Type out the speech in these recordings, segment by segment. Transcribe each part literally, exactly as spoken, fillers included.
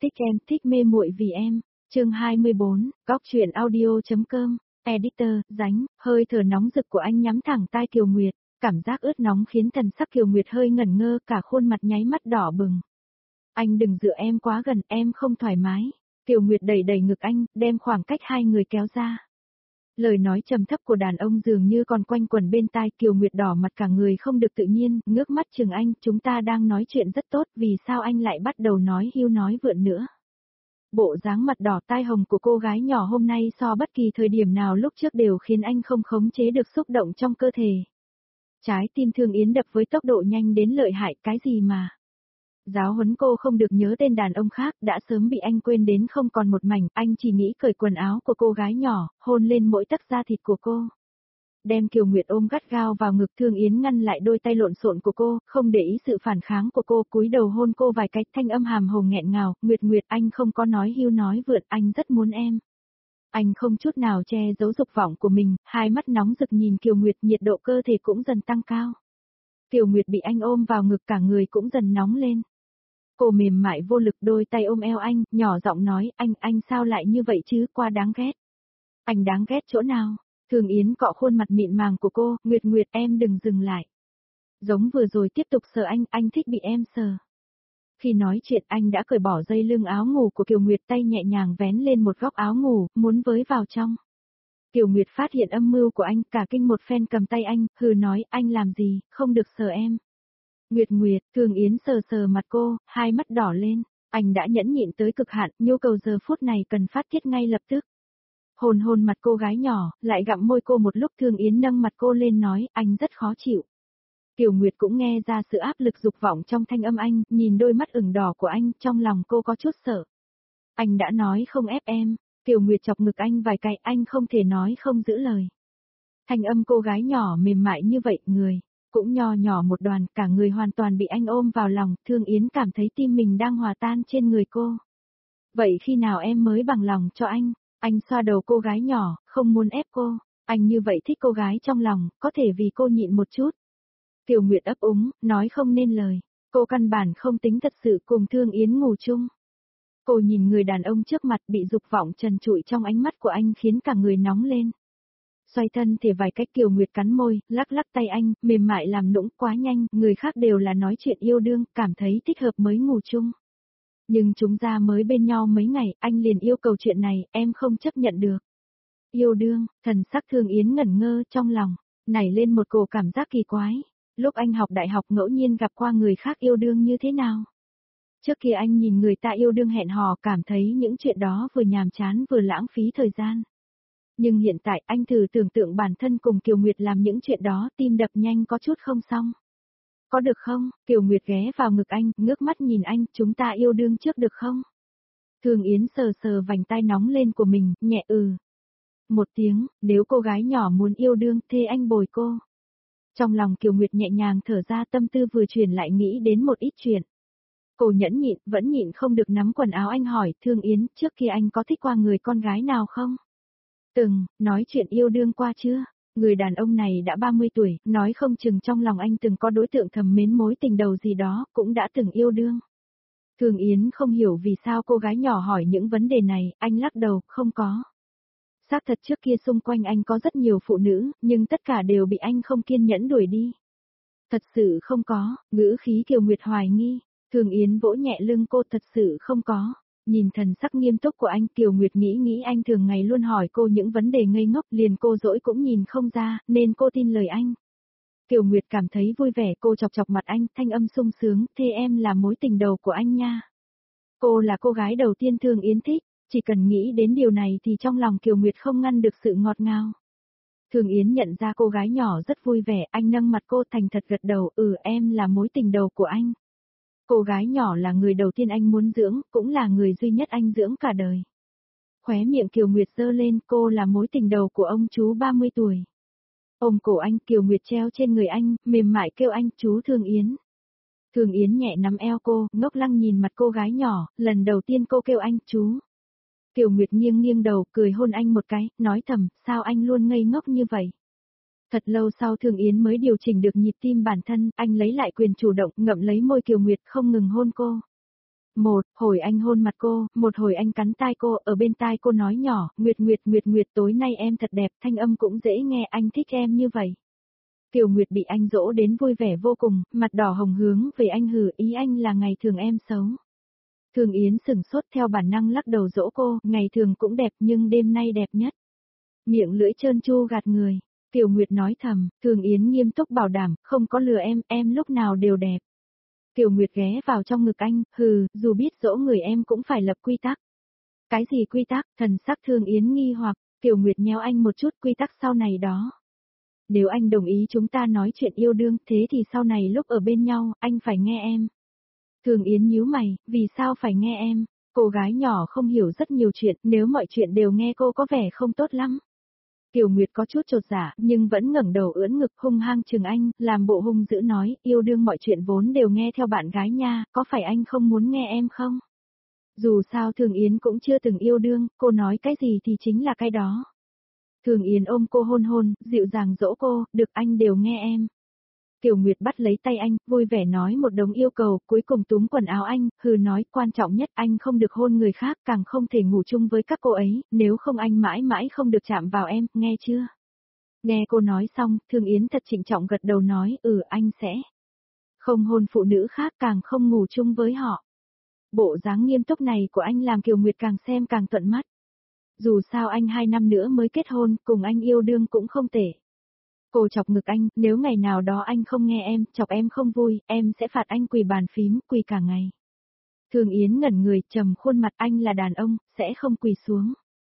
Thích em, thích mê muội vì em. Chương hai mươi bốn, góc truyện audio.com. Editor, Dánh, hơi thở nóng rực của anh nhắm thẳng tai Kiều Nguyệt, cảm giác ướt nóng khiến thần sắc Kiều Nguyệt hơi ngẩn ngơ, cả khuôn mặt nháy mắt đỏ bừng. Anh đừng dựa em quá gần, em không thoải mái. Kiều Nguyệt đẩy đẩy ngực anh, đem khoảng cách hai người kéo ra. Lời nói trầm thấp của đàn ông dường như còn quanh quẩn bên tai. Kiều Nguyệt đỏ mặt cả người không được tự nhiên, ngước mắt chừng anh, chúng ta đang nói chuyện rất tốt, vì sao anh lại bắt đầu nói hưu nói vượn nữa. Bộ dáng mặt đỏ tai hồng của cô gái nhỏ hôm nay so bất kỳ thời điểm nào lúc trước đều khiến anh không khống chế được xúc động trong cơ thể. Trái tim Thương Yến đập với tốc độ nhanh đến lợi hại, cái gì mà. Giáo huấn cô không được nhớ tên đàn ông khác, đã sớm bị anh quên đến không còn một mảnh, anh chỉ nghĩ cởi quần áo của cô gái nhỏ, hôn lên mỗi tấc da thịt của cô. Đem Kiều Nguyệt ôm gắt gao vào ngực. Thương Yến ngăn lại đôi tay lộn xộn của cô, không để ý sự phản kháng của cô, cúi đầu hôn cô vài cái, thanh âm hàm hồ nghẹn ngào, Nguyệt Nguyệt anh không có nói hưu nói vượn, anh rất muốn em. Anh không chút nào che giấu dục vọng của mình, hai mắt nóng rực nhìn Kiều Nguyệt, nhiệt độ cơ thể cũng dần tăng cao. Kiều Nguyệt bị anh ôm vào ngực cả người cũng dần nóng lên. Cô mềm mại vô lực đôi tay ôm eo anh, nhỏ giọng nói, anh, anh sao lại như vậy chứ, quá đáng ghét. Anh đáng ghét chỗ nào? Thương Yến cọ khuôn mặt mịn màng của cô, Nguyệt Nguyệt em đừng dừng lại. Giống vừa rồi tiếp tục sờ anh, anh thích bị em sờ. Khi nói chuyện anh đã cởi bỏ dây lưng áo ngủ của Kiều Nguyệt, tay nhẹ nhàng vén lên một góc áo ngủ, muốn với vào trong. Kiều Nguyệt phát hiện âm mưu của anh, cả kinh một phen cầm tay anh, hừ nói, anh làm gì, không được sờ em. Nguyệt Nguyệt, Thương Yến sờ sờ mặt cô, hai mắt đỏ lên, anh đã nhẫn nhịn tới cực hạn, nhu cầu giờ phút này cần phát tiết ngay lập tức. Hồn hồn mặt cô gái nhỏ, lại gặm môi cô một lúc. Thương Yến nâng mặt cô lên nói, anh rất khó chịu. Kiều Nguyệt cũng nghe ra sự áp lực dục vọng trong thanh âm anh, nhìn đôi mắt ửng đỏ của anh, trong lòng cô có chút sợ. Anh đã nói không ép em. Kiều Nguyệt chọc ngực anh vài cái, anh không thể nói không giữ lời. Thanh âm cô gái nhỏ mềm mại như vậy, người cũng nho nhỏ một đoàn, cả người hoàn toàn bị anh ôm vào lòng. Thương Yến cảm thấy tim mình đang hòa tan trên người cô. Vậy khi nào em mới bằng lòng cho anh? Anh xoa đầu cô gái nhỏ, không muốn ép cô. Anh như vậy thích cô gái trong lòng, có thể vì cô nhịn một chút. Kiều Nguyệt ấp úng, nói không nên lời. Cô căn bản không tính thật sự cùng Thương Yến ngủ chung. Cô nhìn người đàn ông trước mặt, bị dục vọng trần trụi trong ánh mắt của anh khiến cả người nóng lên. Xoay thân thì vài cách. Kiều Nguyệt cắn môi, lắc lắc tay anh, mềm mại làm nũng quá nhanh, người khác đều là nói chuyện yêu đương, cảm thấy thích hợp mới ngủ chung. Nhưng chúng ta mới bên nhau mấy ngày, anh liền yêu cầu chuyện này, em không chấp nhận được. Yêu đương, thần sắc Thương Yến ngẩn ngơ trong lòng, nảy lên một cổ cảm giác kỳ quái. Lúc anh học đại học ngẫu nhiên gặp qua người khác yêu đương như thế nào? Trước kia anh nhìn người ta yêu đương hẹn hò, cảm thấy những chuyện đó vừa nhàm chán vừa lãng phí thời gian. Nhưng hiện tại anh thử tưởng tượng bản thân cùng Kiều Nguyệt làm những chuyện đó, tim đập nhanh có chút không xong. Có được không? Kiều Nguyệt ghé vào ngực anh, ngước mắt nhìn anh, chúng ta yêu đương trước được không? Thương Yến sờ sờ vành tai nóng lên của mình, nhẹ ừ. Một tiếng, nếu cô gái nhỏ muốn yêu đương, thế anh bồi cô. Trong lòng Kiều Nguyệt nhẹ nhàng thở ra, tâm tư vừa chuyển lại nghĩ đến một ít chuyện. Cô nhẫn nhịn, vẫn nhịn không được nắm quần áo anh hỏi, Thương Yến, trước kia anh có thích qua người con gái nào không? Từng, nói chuyện yêu đương qua chưa? Người đàn ông này đã ba mươi tuổi, nói không chừng trong lòng anh từng có đối tượng thầm mến mối tình đầu gì đó, cũng đã từng yêu đương. Thương Yến không hiểu vì sao cô gái nhỏ hỏi những vấn đề này, anh lắc đầu, không có. Xác thật trước kia xung quanh anh có rất nhiều phụ nữ, nhưng tất cả đều bị anh không kiên nhẫn đuổi đi. Thật sự không có, ngữ khí Kiều Nguyệt hoài nghi. Thương Yến vỗ nhẹ lưng cô, thật sự không có. Nhìn thần sắc nghiêm túc của anh, Kiều Nguyệt nghĩ nghĩ anh thường ngày luôn hỏi cô những vấn đề ngây ngốc, liền cô dỗi cũng nhìn không ra, nên cô tin lời anh. Kiều Nguyệt cảm thấy vui vẻ, cô chọc chọc mặt anh, thanh âm sung sướng, thế em là mối tình đầu của anh nha. Cô là cô gái đầu tiên Thương Yến thích, chỉ cần nghĩ đến điều này thì trong lòng Kiều Nguyệt không ngăn được sự ngọt ngào. Thương Yến nhận ra cô gái nhỏ rất vui vẻ, anh nâng mặt cô thành thật gật đầu, ừ em là mối tình đầu của anh. Cô gái nhỏ là người đầu tiên anh muốn dưỡng, cũng là người duy nhất anh dưỡng cả đời. Khóe miệng Kiều Nguyệt giơ lên, cô là mối tình đầu của ông chú ba mươi tuổi. Ôm cổ anh, Kiều Nguyệt treo trên người anh, mềm mại kêu anh, chú Thương Yến. Thương Yến nhẹ nắm eo cô, ngốc lăng nhìn mặt cô gái nhỏ, lần đầu tiên cô kêu anh, chú. Kiều Nguyệt nghiêng nghiêng đầu, cười hôn anh một cái, nói thầm, sao anh luôn ngây ngốc như vậy? Thật lâu sau Thương Yến mới điều chỉnh được nhịp tim bản thân, anh lấy lại quyền chủ động, ngậm lấy môi Kiều Nguyệt không ngừng hôn cô. Một hồi anh hôn mặt cô, một hồi anh cắn tai cô, ở bên tai cô nói nhỏ, Nguyệt Nguyệt Nguyệt Nguyệt tối nay em thật đẹp, thanh âm cũng dễ nghe, anh thích em như vậy. Kiều Nguyệt bị anh dỗ đến vui vẻ vô cùng, mặt đỏ hồng hướng về anh hừ, ý anh là ngày thường em xấu. Thường Yến sửng sốt theo bản năng lắc đầu dỗ cô, ngày thường cũng đẹp nhưng đêm nay đẹp nhất. Miệng lưỡi trơn tru gạt người. Kiều Nguyệt nói thầm, Thường Yến nghiêm túc bảo đảm, không có lừa em, em lúc nào đều đẹp. Kiều Nguyệt ghé vào trong ngực anh, hừ, dù biết dỗ người em cũng phải lập quy tắc. Cái gì quy tắc, thần sắc Thường Yến nghi hoặc, Kiều Nguyệt nhéo anh một chút quy tắc sau này đó. Nếu anh đồng ý chúng ta nói chuyện yêu đương, thế thì sau này lúc ở bên nhau, anh phải nghe em. Thường Yến nhíu mày, vì sao phải nghe em? Cô gái nhỏ không hiểu rất nhiều chuyện, nếu mọi chuyện đều nghe cô có vẻ không tốt lắm. Kiều Nguyệt có chút chột dạ, nhưng vẫn ngẩng đầu ưỡn ngực hung hăng chừng anh, làm bộ hung dữ nói, yêu đương mọi chuyện vốn đều nghe theo bạn gái nha, có phải anh không muốn nghe em không? Dù sao Thường Yến cũng chưa từng yêu đương, cô nói cái gì thì chính là cái đó. Thường Yến ôm cô hôn hôn, dịu dàng dỗ cô, được anh đều nghe em. Kiều Nguyệt bắt lấy tay anh, vui vẻ nói một đống yêu cầu, cuối cùng túm quần áo anh, hừ nói, quan trọng nhất anh không được hôn người khác, càng không thể ngủ chung với các cô ấy, nếu không anh mãi mãi không được chạm vào em, nghe chưa? Nghe cô nói xong, Thường Yến thật trịnh trọng gật đầu nói, ừ anh sẽ không hôn phụ nữ khác, càng không ngủ chung với họ. Bộ dáng nghiêm túc này của anh làm Kiều Nguyệt càng xem càng thuận mắt. Dù sao anh hai năm nữa mới kết hôn, cùng anh yêu đương cũng không tệ. Cô chọc ngực anh, nếu ngày nào đó anh không nghe em, chọc em không vui, em sẽ phạt anh quỳ bàn phím, quỳ cả ngày. Thường Yến ngẩn người, trầm khuôn mặt, anh là đàn ông, sẽ không quỳ xuống.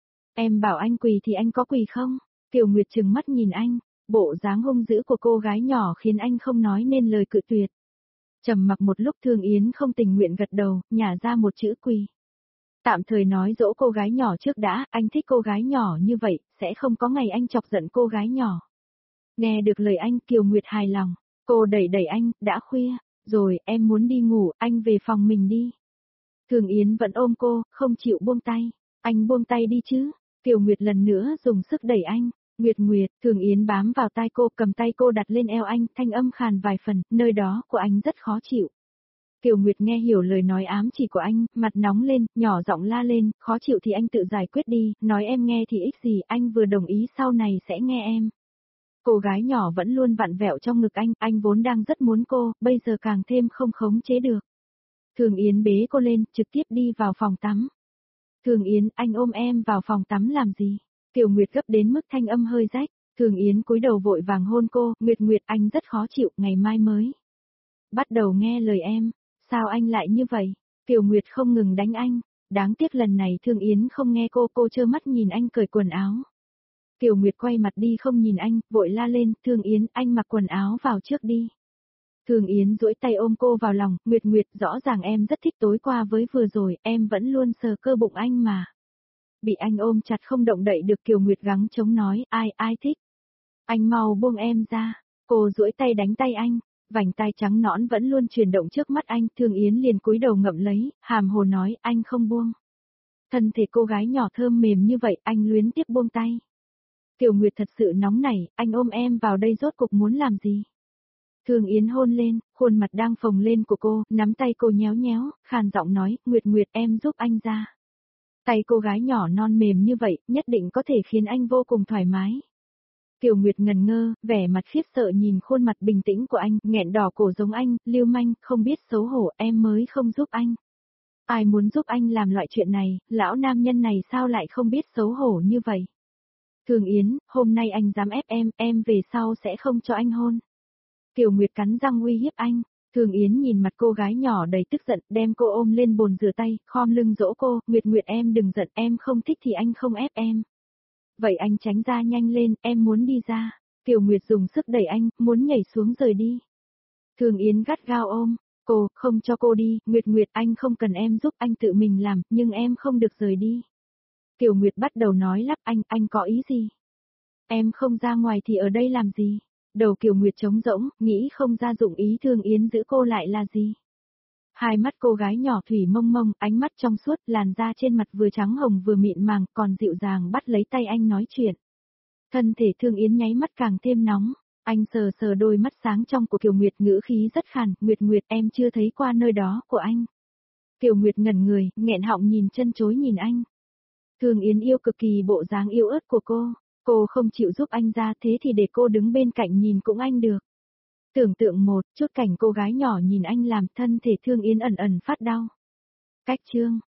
Em bảo anh quỳ thì anh có quỳ không? Kiều Nguyệt trừng mắt nhìn anh, bộ dáng hung dữ của cô gái nhỏ khiến anh không nói nên lời cự tuyệt. Trầm mặc một lúc Thường Yến không tình nguyện gật đầu, nhả ra một chữ quỳ. Tạm thời nói dỗ cô gái nhỏ trước đã, anh thích cô gái nhỏ như vậy, sẽ không có ngày anh chọc giận cô gái nhỏ. Nghe được lời anh, Kiều Nguyệt hài lòng, cô đẩy đẩy anh, đã khuya, rồi em muốn đi ngủ, anh về phòng mình đi. Thường Yến vẫn ôm cô, không chịu buông tay, anh buông tay đi chứ. Kiều Nguyệt lần nữa dùng sức đẩy anh, Nguyệt Nguyệt, Thường Yến bám vào tai cô, cầm tay cô đặt lên eo anh, thanh âm khàn vài phần, nơi đó của anh rất khó chịu. Kiều Nguyệt nghe hiểu lời nói ám chỉ của anh, mặt nóng lên, nhỏ giọng la lên, khó chịu thì anh tự giải quyết đi, nói em nghe thì ích gì, anh vừa đồng ý sau này sẽ nghe em. Cô gái nhỏ vẫn luôn vặn vẹo trong ngực anh, anh vốn đang rất muốn cô, bây giờ càng thêm không khống chế được. Thường Yến bế cô lên, trực tiếp đi vào phòng tắm. Thường Yến, anh ôm em vào phòng tắm làm gì? Kiều Nguyệt gấp đến mức thanh âm hơi rách, Thường Yến cúi đầu vội vàng hôn cô, Nguyệt Nguyệt anh rất khó chịu, ngày mai mới bắt đầu nghe lời em. Sao anh lại như vậy? Kiều Nguyệt không ngừng đánh anh. Đáng tiếc lần này Thường Yến không nghe cô, cô trơ mắt nhìn anh cởi quần áo. Kiều Nguyệt quay mặt đi không nhìn anh, vội la lên, Thường Yến, anh mặc quần áo vào trước đi. Thường Yến duỗi tay ôm cô vào lòng, Nguyệt Nguyệt, rõ ràng em rất thích tối qua với vừa rồi, em vẫn luôn sờ cơ bụng anh mà. Bị anh ôm chặt không động đậy được Kiều Nguyệt gắng chống nói, ai, ai thích. Anh mau buông em ra, cô duỗi tay đánh tay anh. Vành tai trắng nõn vẫn luôn chuyển động trước mắt anh, Thường Yến liền cúi đầu ngậm lấy, hàm hồ nói, anh không buông. Thân thể cô gái nhỏ thơm mềm như vậy, anh luyến tiếc buông tay. Kiều Nguyệt thật sự nóng nảy, anh ôm em vào đây rốt cục muốn làm gì? Thường Yến hôn lên, khuôn mặt đang phồng lên của cô, nắm tay cô nhéo nhéo, khàn giọng nói, Nguyệt Nguyệt em giúp anh ra. Tay cô gái nhỏ non mềm như vậy, nhất định có thể khiến anh vô cùng thoải mái. Kiều Nguyệt ngần ngơ, vẻ mặt khiếp sợ nhìn khuôn mặt bình tĩnh của anh, nghẹn đỏ cổ giống anh, lưu manh, không biết xấu hổ, em mới không giúp anh. Ai muốn giúp anh làm loại chuyện này, lão nam nhân này sao lại không biết xấu hổ như vậy? Thường Yến, hôm nay anh dám ép em, em về sau sẽ không cho anh hôn. Kiều Nguyệt cắn răng uy hiếp anh. Thường Yến nhìn mặt cô gái nhỏ đầy tức giận, đem cô ôm lên bồn rửa tay, khom lưng dỗ cô, Nguyệt Nguyệt em đừng giận, em không thích thì anh không ép em. Vậy anh tránh ra nhanh lên, em muốn đi ra. Kiều Nguyệt dùng sức đẩy anh, muốn nhảy xuống rời đi. Thường Yến gắt gao ôm, cô, không cho cô đi, Nguyệt Nguyệt anh không cần em giúp, anh tự mình làm, nhưng em không được rời đi. Kiều Nguyệt bắt đầu nói lắp anh, anh có ý gì? Em không ra ngoài thì ở đây làm gì? Đầu Kiều Nguyệt trống rỗng, nghĩ không ra dụng ý Thường Yến giữ cô lại là gì? Hai mắt cô gái nhỏ thủy mông mông, ánh mắt trong suốt, làn da trên mặt vừa trắng hồng vừa mịn màng, còn dịu dàng bắt lấy tay anh nói chuyện. Thân thể Thường Yến nháy mắt càng thêm nóng, anh sờ sờ đôi mắt sáng trong của Kiều Nguyệt ngữ khí rất khàn, Nguyệt Nguyệt em chưa thấy qua nơi đó của anh. Kiều Nguyệt ngẩn người, nghẹn họng nhìn chân chối nhìn anh. Thương Yến yêu cực kỳ bộ dáng yếu ớt của cô, cô không chịu giúp anh ra thế thì để cô đứng bên cạnh nhìn cũng anh được. Tưởng tượng một chút cảnh cô gái nhỏ nhìn anh làm thân thể Thương Yến ẩn ẩn phát đau. Cách chương